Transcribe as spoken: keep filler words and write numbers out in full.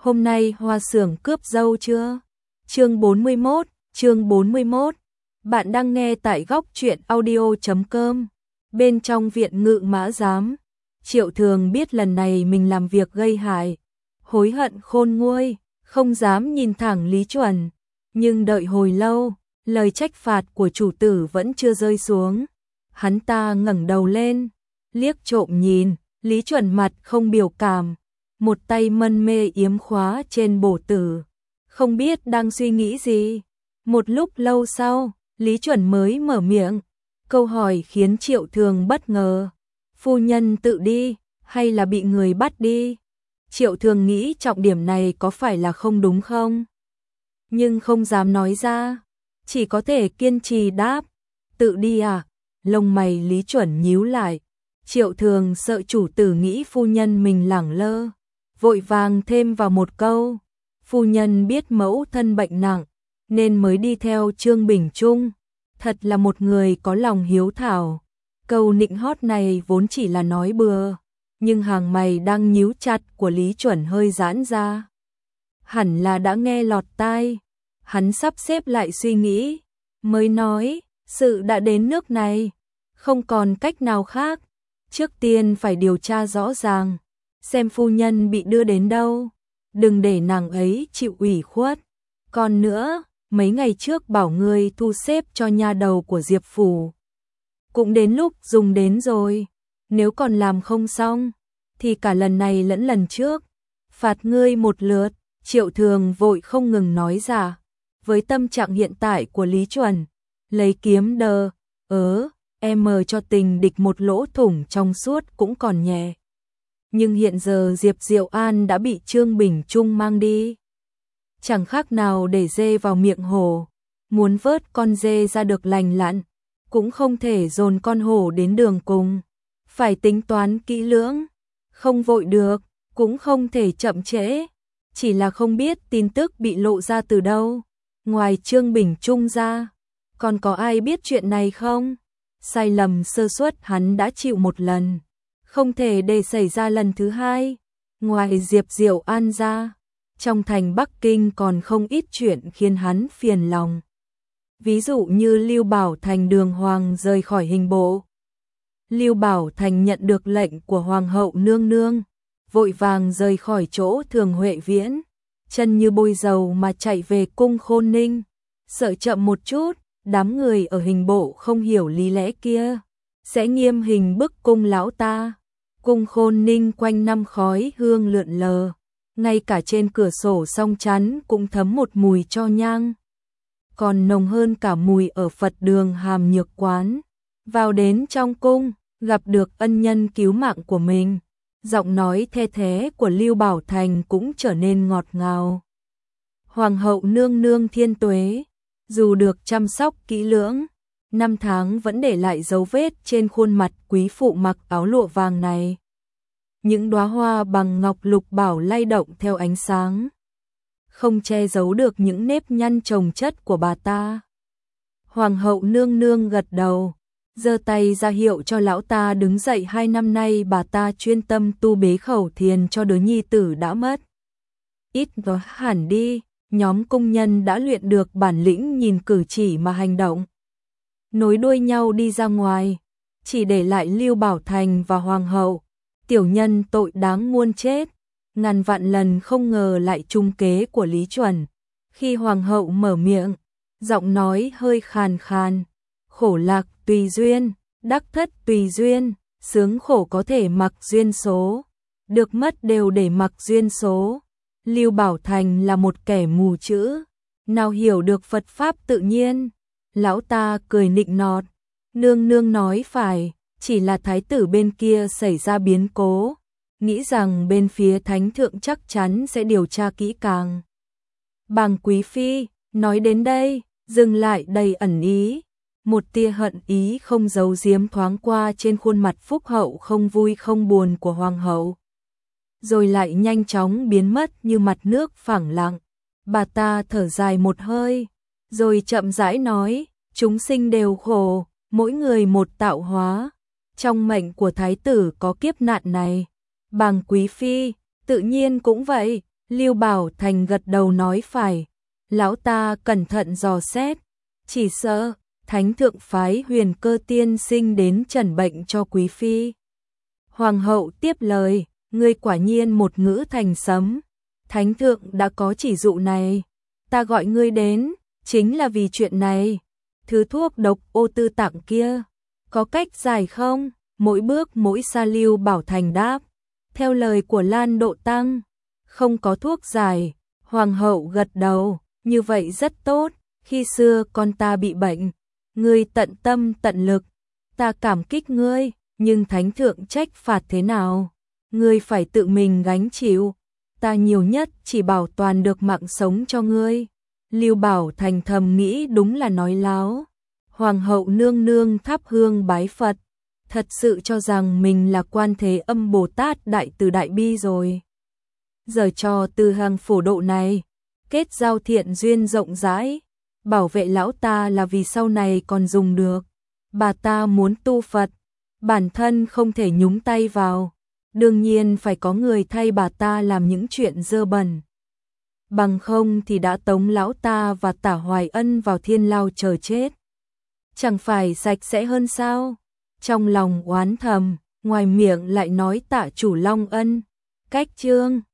hôm nay Hoa Xưởng cướp dâu chưa? Chương bốn mươi mốt, chương bốn mươi mốt. Bạn đang nghe tại góc truyện audio chấm com. Bên trong viện ngự mã giám, Triệu Thường biết lần này mình làm việc gây hại, hối hận khôn nguôi, không dám nhìn thẳng Lý Chuẩn, nhưng đợi hồi lâu, lời trách phạt của chủ tử vẫn chưa rơi xuống. Hắn ta ngẩng đầu lên, liếc trộm nhìn, Lý Chuẩn mặt không biểu cảm, một tay mân mê yếm khóa trên bổ tử, không biết đang suy nghĩ gì. Một lúc lâu sau, Lý Chuẩn mới mở miệng, câu hỏi khiến Triệu Thường bất ngờ. Phu nhân tự đi, hay là bị người bắt đi? Triệu Thường nghĩ trọng điểm này có phải là không đúng không? Nhưng không dám nói ra, chỉ có thể kiên trì đáp, tự đi à? Lông mày Lý Chuẩn nhíu lại. Triệu Thường sợ chủ tử nghĩ phu nhân mình lẳng lơ, vội vàng thêm vào một câu, phu nhân biết mẫu thân bệnh nặng, nên mới đi theo Trương Bình Trung, thật là một người có lòng hiếu thảo. Câu nịnh hót này vốn chỉ là nói bừa, nhưng hàng mày đang nhíu chặt của Lý Chuẩn hơi giãn ra. Hẳn là đã nghe lọt tai, hắn sắp xếp lại suy nghĩ, mới nói, sự đã đến nước này, không còn cách nào khác, trước tiên phải điều tra rõ ràng, xem phu nhân bị đưa đến đâu, đừng để nàng ấy chịu ủy khuất. Còn nữa, mấy ngày trước bảo người thu xếp cho nha đầu của Diệp Phủ, cũng đến lúc dùng đến rồi, nếu còn làm không xong, thì cả lần này lẫn lần trước, phạt ngươi một lượt. Triệu Thường vội không ngừng nói ra, với tâm trạng hiện tại của Lý Chuẩn, lấy kiếm đờ, ớ, em cho tình địch một lỗ thủng trong suốt cũng còn nhẹ. Nhưng hiện giờ Diệp Diệu An đã bị Trương Bình Trung mang đi, chẳng khác nào để dê vào miệng hổ, muốn vớt con dê ra được lành lặn, cũng không thể dồn con hổ đến đường cùng, phải tính toán kỹ lưỡng, không vội được, cũng không thể chậm trễ, chỉ là không biết tin tức bị lộ ra từ đâu, ngoài Trương Bình Trung ra, còn có ai biết chuyện này không? Sai lầm sơ suất hắn đã chịu một lần, không thể để xảy ra lần thứ hai. Ngoài Diệp Diệu An ra, trong thành Bắc Kinh còn không ít chuyện khiến hắn phiền lòng. Ví dụ như Lưu Bảo Thành đường hoàng rời khỏi hình bộ. Lưu Bảo Thành nhận được lệnh của Hoàng hậu nương nương, vội vàng rời khỏi chỗ Thường Huệ Viễn, chân như bôi dầu mà chạy về cung Khôn Ninh, sợ chậm một chút, đám người ở hình bộ không hiểu lý lẽ kia, sẽ nghiêm hình bức cung lão ta. Cung Khôn Ninh quanh năm khói hương lượn lờ, ngay cả trên cửa sổ song chắn cũng thấm một mùi tro nhang, còn nồng hơn cả mùi ở Phật đường Hàm Nhược Quán. Vào đến trong cung, gặp được ân nhân cứu mạng của mình, giọng nói the thế của Lưu Bảo Thành cũng trở nên ngọt ngào. Hoàng hậu nương nương thiên tuế, dù được chăm sóc kỹ lưỡng, năm tháng vẫn để lại dấu vết trên khuôn mặt quý phụ mặc áo lụa vàng này. Những đóa hoa bằng ngọc lục bảo lay động theo ánh sáng, không che giấu được những nếp nhăn chồng chất của bà ta. Hoàng hậu nương nương gật đầu, giơ tay ra hiệu cho lão ta đứng dậy. Hai năm nay bà ta chuyên tâm tu bế khẩu thiền cho đứa nhi tử đã mất. Ít nói hẳn đi, nhóm công nhân đã luyện được bản lĩnh nhìn cử chỉ mà hành động, nối đuôi nhau đi ra ngoài, chỉ để lại Lưu Bảo Thành và Hoàng hậu. Tiểu nhân tội đáng muôn chết, ngàn vạn lần không ngờ lại trúng kế của Lý Chuẩn. Khi Hoàng hậu mở miệng, giọng nói hơi khàn khàn, khổ lạc tùy duyên, đắc thất tùy duyên, sướng khổ có thể mặc duyên số, được mất đều để mặc duyên số. Lưu Bảo Thành là một kẻ mù chữ, nào hiểu được Phật pháp tự nhiên. Lão ta cười nịnh nọt, nương nương nói phải, chỉ là thái tử bên kia xảy ra biến cố, nghĩ rằng bên phía thánh thượng chắc chắn sẽ điều tra kỹ càng. Bàng quý phi, nói đến đây, dừng lại đầy ẩn ý, một tia hận ý không giấu giếm thoáng qua trên khuôn mặt phúc hậu không vui không buồn của hoàng hậu, rồi lại nhanh chóng biến mất như mặt nước phẳng lặng. Bà ta thở dài một hơi, rồi chậm rãi nói, chúng sinh đều khổ, mỗi người một tạo hóa, trong mệnh của thái tử có kiếp nạn này. Bàng quý phi, tự nhiên cũng vậy, Lưu Bảo Thành gật đầu nói phải, lão ta cẩn thận dò xét, chỉ sợ Thánh thượng phái Huyền Cơ tiên sinh đến trần bệnh cho quý phi. Hoàng hậu tiếp lời, ngươi quả nhiên một ngữ thành sấm, Thánh thượng đã có chỉ dụ này, ta gọi ngươi đến, chính là vì chuyện này. Thứ thuốc độc ô tư tặng kia, có cách giải không? Mỗi bước mỗi xa Lưu Bảo Thành đáp, theo lời của Lan Độ Tăng, không có thuốc giải. Hoàng hậu gật đầu, như vậy rất tốt, khi xưa con ta bị bệnh, ngươi tận tâm tận lực, ta cảm kích ngươi, nhưng Thánh thượng trách phạt thế nào? Ngươi phải tự mình gánh chịu, ta nhiều nhất chỉ bảo toàn được mạng sống cho ngươi. Lưu Bảo Thành thầm nghĩ đúng là nói láo. Hoàng hậu nương nương thắp hương bái Phật, thật sự cho rằng mình là Quan Thế Âm Bồ Tát đại từ đại bi rồi. Giờ cho từ hàng phổ độ này, kết giao thiện duyên rộng rãi, bảo vệ lão ta là vì sau này còn dùng được. Bà ta muốn tu Phật, bản thân không thể nhúng tay vào, đương nhiên phải có người thay bà ta làm những chuyện dơ bẩn. Bằng không thì đã tống lão ta và Tả Hoài Ân vào thiên lao chờ chết. Chẳng phải sạch sẽ hơn sao? Trong lòng oán thầm, ngoài miệng lại nói tạ chủ Long Ân, cách chương